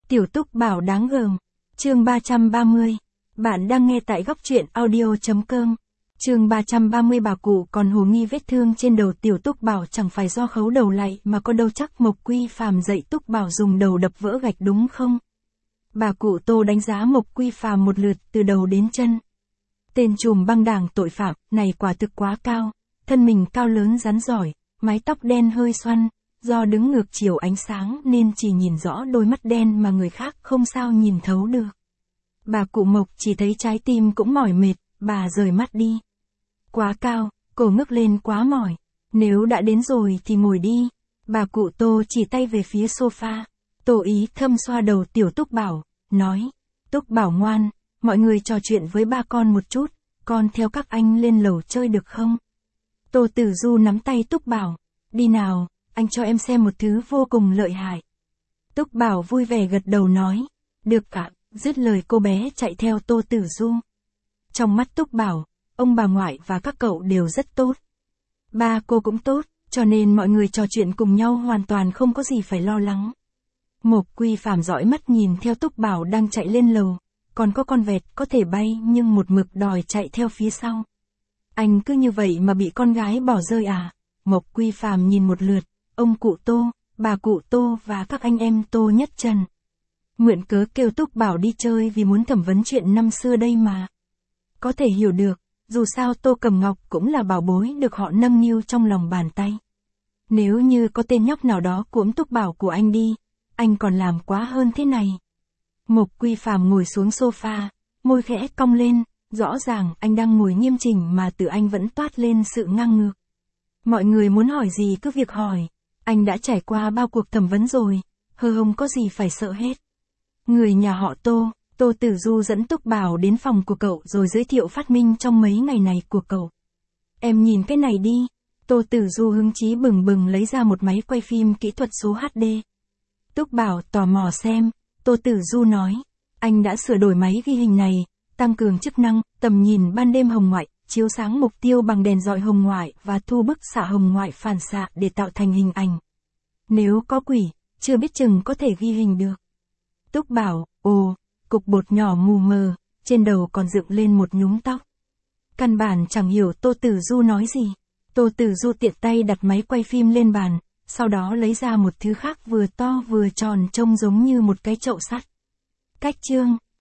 Tiểu Túc Bảo đáng gờm. Chương 330. Bạn đang nghe tại góc truyện audio.com. Chương 330. Bà cụ còn hồ nghi vết thương trên đầu Tiểu Túc Bảo chẳng phải do khấu đầu lại mà có đâu, chắc Mộc Quy Phàm dạy Túc Bảo dùng đầu đập vỡ gạch đúng không? Bà cụ Tô đánh giá Mộc Quy Phàm một lượt từ đầu đến chân. Tên trùm băng đảng tội phạm này quả thực quá cao, thân mình cao lớn rắn giỏi, mái tóc đen hơi xoăn, do đứng ngược chiều ánh sáng nên chỉ nhìn rõ đôi mắt đen mà người khác không sao nhìn thấu được. Bà cụ Mộc chỉ thấy trái tim cũng mỏi mệt, bà rời mắt đi. Quá cao, cổ ngước lên quá mỏi, nếu đã đến rồi thì ngồi đi. Bà cụ Tô chỉ tay về phía sofa. Tô Ý thâm xoa đầu Tiểu Túc Bảo, nói, Túc Bảo ngoan, mọi người trò chuyện với ba con một chút, con theo các anh lên lầu chơi được không? Tô Tử Du nắm tay Túc Bảo, đi nào, anh cho em xem một thứ vô cùng lợi hại. Túc Bảo vui vẻ gật đầu nói, được ạ, dứt lời cô bé chạy theo Tô Tử Du. Trong mắt Túc Bảo, ông bà ngoại và các cậu đều rất tốt. Ba cô cũng tốt, cho nên mọi người trò chuyện cùng nhau hoàn toàn không có gì phải lo lắng. Mộc Quy Phàm dõi mắt nhìn theo Túc Bảo đang chạy lên lầu, còn có con vẹt có thể bay nhưng một mực đòi chạy theo phía sau. Anh cứ như vậy mà bị con gái bỏ rơi à? Mộc Quy Phàm nhìn một lượt, ông cụ Tô, bà cụ Tô và các anh em Tô Nhất Trần. Nguyện cớ kêu Túc Bảo đi chơi vì muốn thẩm vấn chuyện năm xưa đây mà. Có thể hiểu được, dù sao Tô Cẩm Ngọc cũng là bảo bối được họ nâng niu trong lòng bàn tay. Nếu như có tên nhóc nào đó cuỗm Túc Bảo của anh đi, anh còn làm quá hơn thế này. Mộc Quy Phàm ngồi xuống sofa, môi khẽ cong lên, rõ ràng anh đang ngồi nghiêm chỉnh mà từ anh vẫn toát lên sự ngang ngược. Mọi người muốn hỏi gì cứ việc hỏi, anh đã trải qua bao cuộc thẩm vấn rồi, không có gì phải sợ hết. Người nhà họ Tô, Tô Tử Du dẫn Túc Bảo đến phòng của cậu rồi giới thiệu phát minh trong mấy ngày này của cậu. Em nhìn cái này đi. Tô Tử Du hứng chí bừng bừng lấy ra một máy quay phim kỹ thuật số HD. Túc Bảo tò mò xem, Tô Tử Du nói, anh đã sửa đổi máy ghi hình này, tăng cường chức năng, tầm nhìn ban đêm hồng ngoại, chiếu sáng mục tiêu bằng đèn dọi hồng ngoại và thu bức xạ hồng ngoại phản xạ để tạo thành hình ảnh. Nếu có quỷ, chưa biết chừng có thể ghi hình được. Túc Bảo, ồ, cục bột nhỏ mù mờ, trên đầu còn dựng lên một nhúm tóc. Căn bản chẳng hiểu Tô Tử Du nói gì. Tô Tử Du tiện tay đặt máy quay phim lên bàn, sau đó lấy ra một thứ khác vừa to vừa tròn trông giống như một cái chậu sắt. Cách chương